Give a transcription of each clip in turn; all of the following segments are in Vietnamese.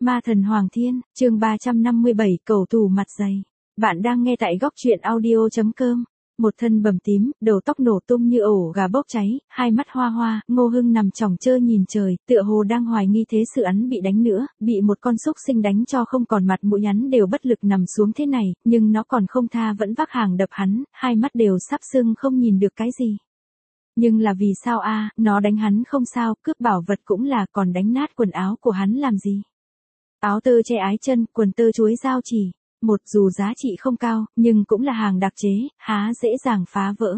Ma thần Hoàng Thiên, chương 357, cầu thủ mặt dày. Bạn đang nghe tại góc truyện audio.com. Một thân bầm tím, đầu tóc nổ tung như ổ gà bốc cháy, hai mắt hoa hoa, Ngô Hưng nằm chòng chơ nhìn trời, tựa hồ đang hoài nghi thế sự hắn bị đánh nữa, bị một con súc sinh đánh cho không còn mặt mũi, hắn đều bất lực nằm xuống thế này, nhưng nó còn không tha vẫn vác hàng đập hắn, hai mắt đều sắp sưng không nhìn được cái gì. Nhưng là vì sao a? Nó đánh hắn không sao, cướp bảo vật cũng là, còn đánh nát quần áo của hắn làm gì? Áo tơ che ái chân, quần tơ chuối dao chỉ. Một dù giá trị không cao, nhưng cũng là hàng đặc chế, há dễ dàng phá vỡ.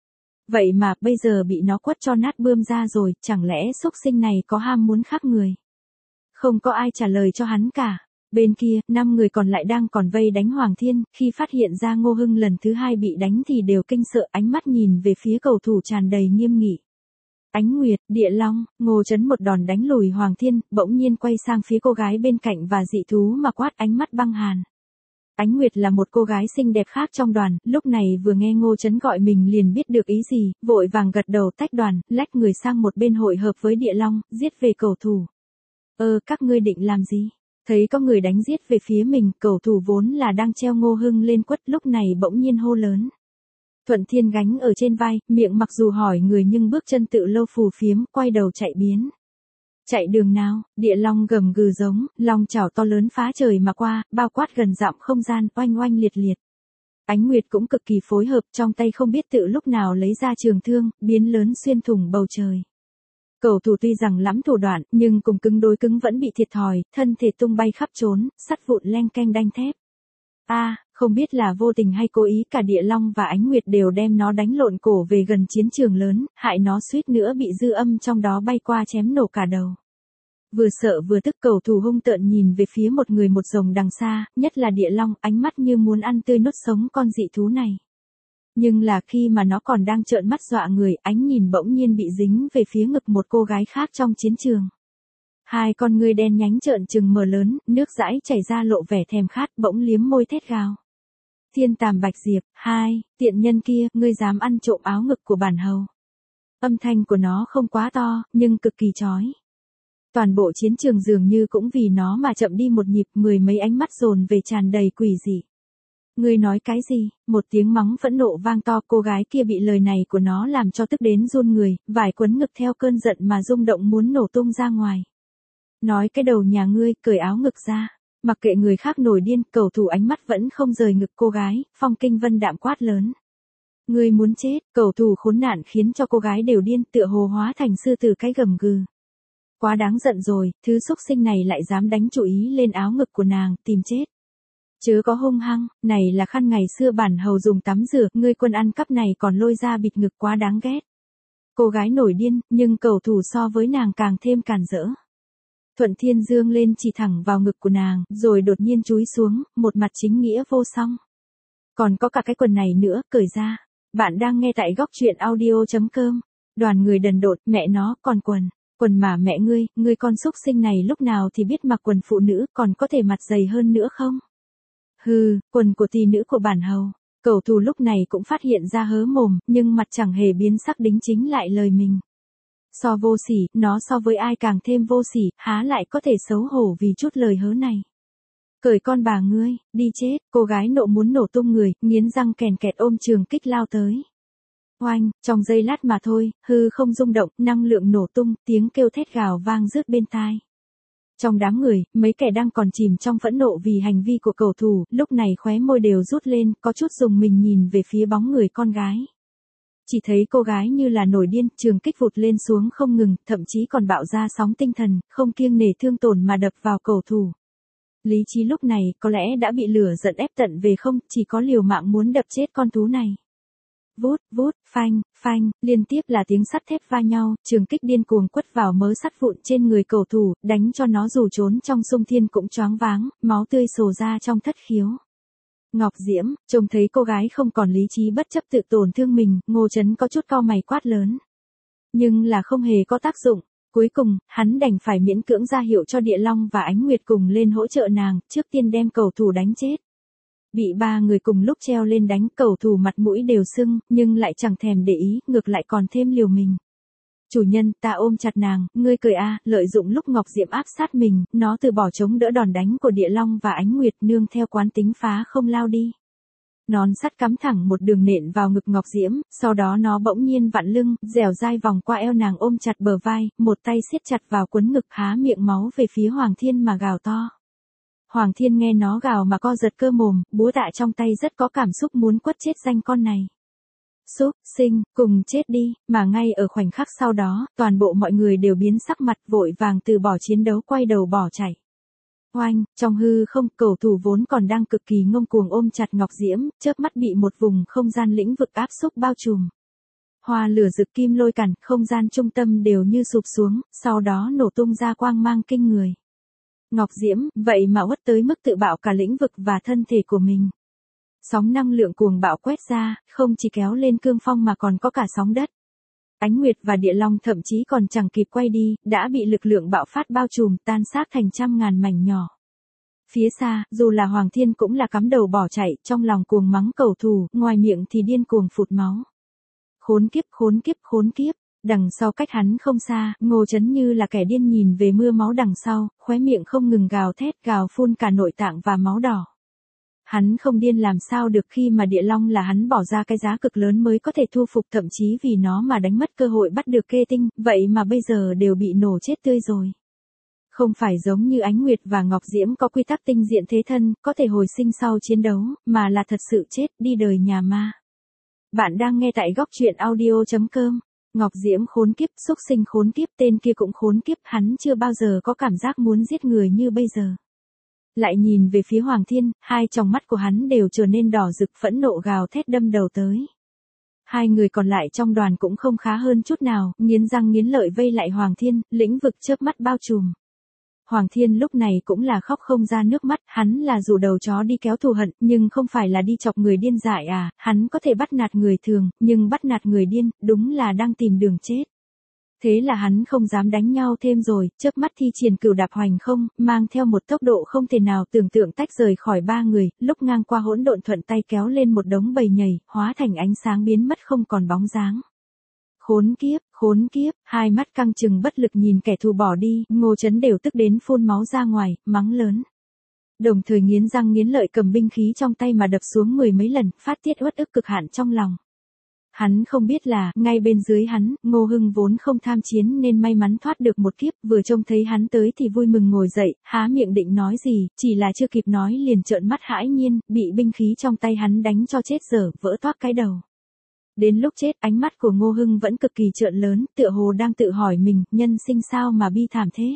Vậy mà bây giờ bị nó quất cho nát bươm ra rồi, chẳng lẽ xúc sinh này có ham muốn khác người? Không có ai trả lời cho hắn cả. Bên kia, 5 người còn lại đang còn vây đánh Hoàng Thiên, khi phát hiện ra Ngô Hưng lần thứ 2 bị đánh thì đều kinh sợ, ánh mắt nhìn về phía cầu thủ tràn đầy nghiêm nghị. Ánh Nguyệt, Địa Long, Ngô Chấn một đòn đánh lùi Hoàng Thiên, bỗng nhiên quay sang phía cô gái bên cạnh và dị thú mà quát, ánh mắt băng hàn. Ánh Nguyệt là một cô gái xinh đẹp khác trong đoàn, lúc này vừa nghe Ngô Chấn gọi mình liền biết được ý gì, vội vàng gật đầu tách đoàn, lách người sang một bên hội hợp với Địa Long, giết về cầu thủ. Các ngươi định làm gì? Thấy có người đánh giết về phía mình, cầu thủ vốn là đang treo Ngô Hưng lên quất, lúc này bỗng nhiên hô lớn. Thuận Thiên gánh ở trên vai, miệng mặc dù hỏi người nhưng bước chân tự lâu phù phiếm, quay đầu chạy biến. Chạy đường nào? Địa Long gầm gừ giống, long chảo to lớn phá trời mà qua, bao quát gần dặm không gian, oanh oanh liệt liệt. Ánh Nguyệt cũng cực kỳ phối hợp, trong tay không biết tự lúc nào lấy ra trường thương, biến lớn xuyên thủng bầu trời. Cầu thủ tuy rằng lắm thủ đoạn, nhưng cùng cứng đối cứng vẫn bị thiệt thòi, thân thể tung bay khắp trốn, sắt vụn leng keng đanh thép. Không biết là vô tình hay cố ý, cả Địa Long và Ánh Nguyệt đều đem nó đánh lộn cổ về gần chiến trường lớn, hại nó suýt nữa bị dư âm trong đó bay qua chém nổ cả đầu. Vừa sợ vừa tức, cầu thủ hung tợn nhìn về phía một người một rồng đằng xa, nhất là Địa Long, ánh mắt như muốn ăn tươi nuốt sống con dị thú này. Nhưng là khi mà nó còn đang trợn mắt dọa người, ánh nhìn bỗng nhiên bị dính về phía ngực một cô gái khác trong chiến trường. Hai con ngươi đen nhánh trợn trừng mở lớn, nước dãi chảy ra lộ vẻ thèm khát, bỗng liếm môi thét gào. Thiên Tàm Bạch Diệp, tiện nhân kia, ngươi dám ăn trộm áo ngực của bản hầu. Âm thanh của nó không quá to, nhưng cực kỳ chói. Toàn bộ chiến trường dường như cũng vì nó mà chậm đi một nhịp, mười mấy ánh mắt dồn về tràn đầy quỷ dị. Ngươi nói cái gì? Một tiếng mắng phẫn nộ vang to, cô gái kia bị lời này của nó làm cho tức đến run người, vải quấn ngực theo cơn giận mà rung động muốn nổ tung ra ngoài. Nói cái đầu nhà ngươi, cởi áo ngực ra. Mặc kệ người khác nổi điên, cầu thủ ánh mắt vẫn không rời ngực cô gái, Phong Kinh Vân đạm quát lớn. Ngươi muốn chết? Cầu thủ khốn nạn khiến cho cô gái đều điên, tựa hồ hóa thành sư tử cái gầm gừ. Quá đáng giận rồi, thứ xúc sinh này lại dám đánh chủ ý lên áo ngực của nàng, tìm chết. Chớ có hung hăng, này là khăn ngày xưa bản hầu dùng tắm rửa, ngươi quân ăn cắp này còn lôi ra bịt ngực, quá đáng ghét. Cô gái nổi điên, nhưng cầu thủ so với nàng càng thêm càn rỡ. Thuận Thiên dương lên chỉ thẳng vào ngực của nàng, rồi đột nhiên chúi xuống, một mặt chính nghĩa vô song. Còn có cả cái quần này nữa, cởi ra. Bạn đang nghe tại góc truyện audio.com. Đoàn người đần độn, mẹ nó, còn quần. Quần mà mẹ ngươi con xúc sinh này lúc nào thì biết mặc quần phụ nữ, còn có thể mặt dày hơn nữa không? Hừ, quần của tỷ nữ của bản hầu. Cầu thủ lúc này cũng phát hiện ra hớ mồm, nhưng mặt chẳng hề biến sắc, đính chính lại lời mình. So vô sỉ, nó so với ai càng thêm vô sỉ, há lại có thể xấu hổ vì chút lời hớ này. Cởi con bà ngươi, đi chết, cô gái nộ muốn nổ tung người, nghiến răng kèn kẹt ôm trường kích lao tới. Oanh, trong giây lát mà thôi, hư không rung động, năng lượng nổ tung, tiếng kêu thét gào vang rứt bên tai. Trong đám người, mấy kẻ đang còn chìm trong phẫn nộ vì hành vi của cầu thủ, lúc này khóe môi đều rút lên, có chút rùng mình nhìn về phía bóng người con gái. Chỉ thấy cô gái như là nổi điên, trường kích vụt lên xuống không ngừng, thậm chí còn bạo ra sóng tinh thần, không kiêng nể thương tổn mà đập vào cầu thủ. Lý trí lúc này có lẽ đã bị lửa giận ép tận về không, chỉ có liều mạng muốn đập chết con thú này. Vút, vút, phanh, phanh, liên tiếp là tiếng sắt thép va nhau, trường kích điên cuồng quất vào mớ sắt vụn trên người cầu thủ, đánh cho nó dù trốn trong xung thiên cũng choáng váng, máu tươi sồ ra trong thất khiếu. Ngọc Diễm, trông thấy cô gái không còn lý trí bất chấp tự tổn thương mình, Ngô Chấn có chút cau mày quát lớn. Nhưng là không hề có tác dụng, cuối cùng, hắn đành phải miễn cưỡng ra hiệu cho Địa Long và Ánh Nguyệt cùng lên hỗ trợ nàng, trước tiên đem cầu thủ đánh chết. Bị 3 người cùng lúc treo lên đánh, cầu thủ mặt mũi đều sưng, nhưng lại chẳng thèm để ý, ngược lại còn thêm liều mình. Chủ nhân, ta ôm chặt nàng, ngươi cười a, lợi dụng lúc Ngọc Diễm áp sát mình, nó từ bỏ chống đỡ đòn đánh của Địa Long và Ánh Nguyệt nương theo quán tính phá không lao đi. Nón sắt cắm thẳng một đường nện vào ngực Ngọc Diễm, sau đó nó bỗng nhiên vặn lưng, dẻo dai vòng qua eo nàng ôm chặt bờ vai, một tay siết chặt vào quấn ngực há miệng máu về phía Hoàng Thiên mà gào to. Hoàng Thiên nghe nó gào mà co giật cơ mồm, búa tạ trong tay rất có cảm xúc muốn quất chết danh con này. Súc sinh, cùng chết đi, mà ngay ở khoảnh khắc sau đó, toàn bộ mọi người đều biến sắc mặt vội vàng từ bỏ chiến đấu quay đầu bỏ chạy. Oanh, trong hư không, cầu thủ vốn còn đang cực kỳ ngông cuồng ôm chặt Ngọc Diễm, chớp mắt bị một vùng không gian lĩnh vực áp xúc bao trùm. Hoa lửa rực kim lôi cản, không gian trung tâm đều như sụp xuống, sau đó nổ tung ra quang mang kinh người. Ngọc Diễm, vậy mà uất tới mức tự bạo cả lĩnh vực và thân thể của mình. Sóng năng lượng cuồng bạo quét ra, không chỉ kéo lên cương phong mà còn có cả sóng đất. Ánh Nguyệt và Địa Long thậm chí còn chẳng kịp quay đi, đã bị lực lượng bạo phát bao trùm tan xác thành trăm ngàn mảnh nhỏ. Phía xa, dù là Hoàng Thiên cũng là cắm đầu bỏ chạy, trong lòng cuồng mắng cầu thủ, ngoài miệng thì điên cuồng phụt máu. Khốn kiếp, khốn kiếp, khốn kiếp. Đằng sau cách hắn không xa, Ngô Chấn như là kẻ điên nhìn về mưa máu đằng sau, khóe miệng không ngừng gào thét gào phun cả nội tạng và máu đỏ. Hắn không điên làm sao được khi mà Địa Long là hắn bỏ ra cái giá cực lớn mới có thể thu phục, thậm chí vì nó mà đánh mất cơ hội bắt được Kê Tinh, vậy mà bây giờ đều bị nổ chết tươi rồi. Không phải giống như Ánh Nguyệt và Ngọc Diễm có quy tắc tinh diện thế thân, có thể hồi sinh sau chiến đấu, mà là thật sự chết, đi đời nhà ma. Bạn đang nghe tại góc truyện audio.com. Ngọc Diễm khốn kiếp, xúc sinh khốn kiếp, tên kia cũng khốn kiếp, hắn chưa bao giờ có cảm giác muốn giết người như bây giờ. Lại nhìn về phía Hoàng Thiên, hai tròng mắt của hắn đều trở nên đỏ rực, phẫn nộ gào thét đâm đầu tới. Hai người còn lại trong đoàn cũng không khá hơn chút nào, nghiến răng nghiến lợi vây lại Hoàng Thiên, lĩnh vực chớp mắt bao trùm. Hoàng Thiên lúc này cũng là khóc không ra nước mắt, hắn là rủ đầu chó đi kéo thù hận, nhưng không phải là đi chọc người điên dại à, hắn có thể bắt nạt người thường, nhưng bắt nạt người điên, đúng là đang tìm đường chết. Thế là hắn không dám đánh nhau thêm rồi, chớp mắt thi triển cửu đạp hoành không, mang theo một tốc độ không thể nào tưởng tượng tách rời khỏi ba người, lúc ngang qua hỗn độn thuận tay kéo lên một đống bầy nhầy, hóa thành ánh sáng biến mất không còn bóng dáng. Khốn kiếp, hai mắt căng trừng bất lực nhìn kẻ thù bỏ đi, Ngô Chấn đều tức đến phun máu ra ngoài, mắng lớn. Đồng thời nghiến răng nghiến lợi cầm binh khí trong tay mà đập xuống mười mấy lần, phát tiết uất ức cực hạn trong lòng. Hắn không biết là, ngay bên dưới hắn, Ngô Hưng vốn không tham chiến nên may mắn thoát được một kiếp, vừa trông thấy hắn tới thì vui mừng ngồi dậy, há miệng định nói gì, chỉ là chưa kịp nói liền trợn mắt hãi nhiên, bị binh khí trong tay hắn đánh cho chết dở, vỡ toác cái đầu. Đến lúc chết, ánh mắt của Ngô Hưng vẫn cực kỳ trợn lớn, tựa hồ đang tự hỏi mình, nhân sinh sao mà bi thảm thế.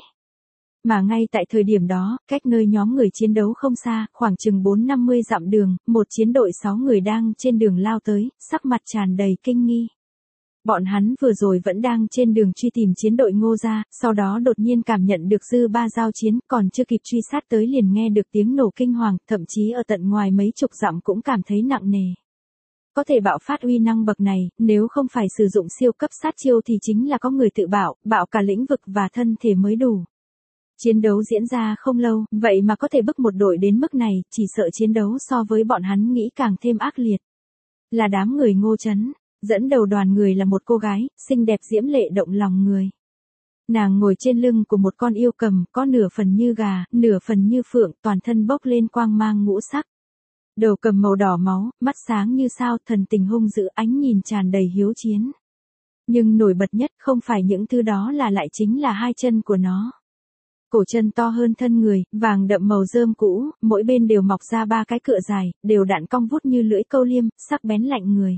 Mà ngay tại thời điểm đó, cách nơi nhóm người chiến đấu không xa, khoảng chừng 4-50 dặm đường, một chiến đội 6 người đang trên đường lao tới, sắc mặt tràn đầy kinh nghi. Bọn hắn vừa rồi vẫn đang trên đường truy tìm chiến đội Ngô gia, sau đó đột nhiên cảm nhận được dư ba giao chiến, còn chưa kịp truy sát tới liền nghe được tiếng nổ kinh hoàng, thậm chí ở tận ngoài mấy chục dặm cũng cảm thấy nặng nề. Có thể bạo phát uy năng bậc này, nếu không phải sử dụng siêu cấp sát chiêu thì chính là có người tự bạo cả lĩnh vực và thân thể mới đủ. Chiến đấu diễn ra không lâu, vậy mà có thể bức một đội đến mức này, chỉ sợ chiến đấu so với bọn hắn nghĩ càng thêm ác liệt. Là đám người Ngô Chấn, dẫn đầu đoàn người là một cô gái, xinh đẹp diễm lệ động lòng người. Nàng ngồi trên lưng của một con yêu cầm, có nửa phần như gà, nửa phần như phượng, toàn thân bốc lên quang mang ngũ sắc. Đầu cầm màu đỏ máu, mắt sáng như sao, thần tình hung dữ, ánh nhìn tràn đầy hiếu chiến. Nhưng nổi bật nhất không phải những thứ đó là lại chính là hai chân của nó. Cổ chân to hơn thân người, vàng đậm màu rơm cũ, mỗi bên đều mọc ra ba cái cựa dài, đều đặn cong vút như lưỡi câu liêm, sắc bén lạnh người.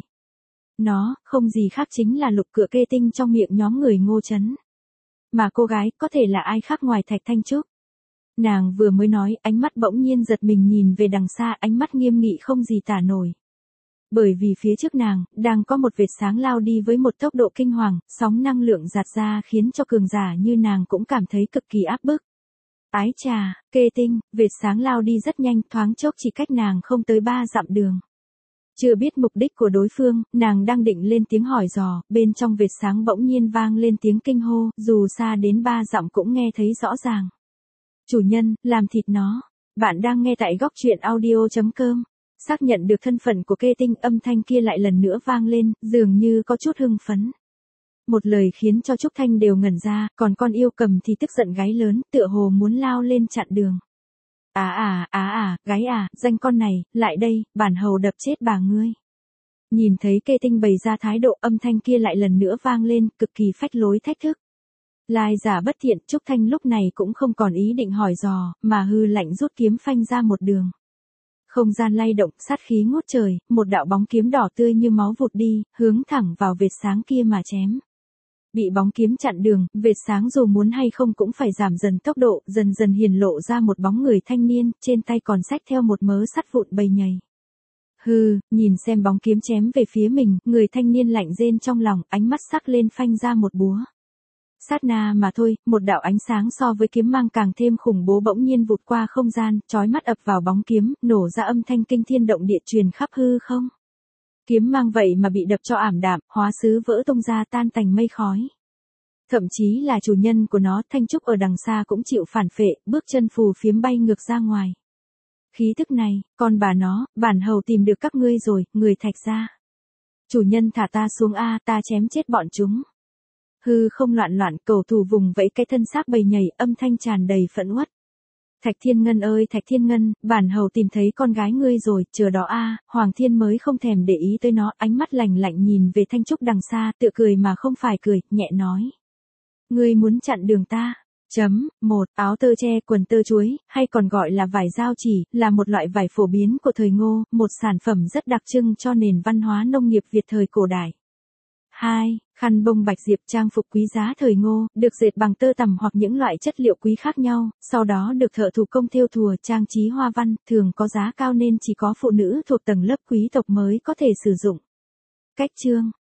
Nó, không gì khác chính là lục cựa kê tinh trong miệng nhóm người Ngô Chấn. Mà cô gái, có thể là ai khác ngoài Thạch Thanh Trúc. Nàng vừa mới nói, ánh mắt bỗng nhiên giật mình nhìn về đằng xa, ánh mắt nghiêm nghị không gì tả nổi. Bởi vì phía trước nàng, đang có một vệt sáng lao đi với một tốc độ kinh hoàng, sóng năng lượng giạt ra khiến cho cường giả như nàng cũng cảm thấy cực kỳ áp bức. Ái chà, Kê Tinh, vệt sáng lao đi rất nhanh, thoáng chốc chỉ cách nàng không tới 3 dặm đường. Chưa biết mục đích của đối phương, nàng đang định lên tiếng hỏi dò, bên trong vệt sáng bỗng nhiên vang lên tiếng kinh hô, dù xa đến 3 dặm cũng nghe thấy rõ ràng. Chủ nhân, làm thịt nó. Bạn đang nghe tại góc truyện audio.com. Xác nhận được thân phận của Kê Tinh, âm thanh kia lại lần nữa vang lên, dường như có chút hưng phấn. một lời khiến cho Trúc Thanh đều ngẩn ra, còn con yêu cầm thì tức giận gáy lớn, tựa hồ muốn lao lên chặn đường. Gái à, danh con này, lại đây, bản hầu đập chết bà ngươi. Nhìn thấy Kê Tinh bày ra thái độ, âm thanh kia lại lần nữa vang lên, cực kỳ phách lối thách thức. Lai giả bất thiện, Trúc Thanh lúc này cũng không còn ý định hỏi dò, mà hư lạnh rút kiếm phanh ra một đường. Không gian lay động, sát khí ngút trời, một đạo bóng kiếm đỏ tươi như máu vụt đi, hướng thẳng vào vệt sáng kia mà chém. Bị bóng kiếm chặn đường, vệt sáng dù muốn hay không cũng phải giảm dần tốc độ, dần dần hiển lộ ra một bóng người thanh niên, trên tay còn xách theo một mớ sắt vụn bầy nhầy. Hừ, nhìn xem bóng kiếm chém về phía mình, người thanh niên lạnh rên trong lòng, ánh mắt sắc lên phanh ra một búa. Sát na mà thôi, một đạo ánh sáng so với kiếm mang càng thêm khủng bố bỗng nhiên vụt qua không gian, chói mắt ập vào bóng kiếm, nổ ra âm thanh kinh thiên động địa truyền khắp hư không. Kiếm mang vậy mà bị đập cho ảm đạm, hóa sứ vỡ tung ra tan tành mây khói. Thậm chí là chủ nhân của nó, Thanh Trúc ở đằng xa cũng chịu phản phệ, bước chân phù phiếm bay ngược ra ngoài. Khí tức này, con bà nó, bản hầu tìm được các ngươi rồi, người Thạch gia. Chủ nhân thả ta xuống a, ta chém chết bọn chúng. Hư không loạn loạn, cầu thủ vùng vẫy cái thân xác bầy nhảy, âm thanh tràn đầy phẫn uất. Thạch Thiên Ngân ơi Thạch Thiên Ngân, bản hầu tìm thấy con gái ngươi rồi, chờ đó a. Hoàng Thiên mới không thèm để ý tới nó, ánh mắt lạnh lạnh nhìn về Thanh Trúc đằng xa, tựa cười mà không phải cười, nhẹ nói. Ngươi muốn chặn đường ta. Một, áo tơ tre, quần tơ chuối, hay còn gọi là vải giao chỉ, là một loại vải phổ biến của thời Ngô, một sản phẩm rất đặc trưng cho nền văn hóa nông nghiệp Việt thời cổ đại. 2. Khăn bông bạch diệp, trang phục quý giá thời Ngô, được dệt bằng tơ tằm hoặc những loại chất liệu quý khác nhau, sau đó được thợ thủ công thêu thùa trang trí hoa văn, thường có giá cao nên chỉ có phụ nữ thuộc tầng lớp quý tộc mới có thể sử dụng. Cách chương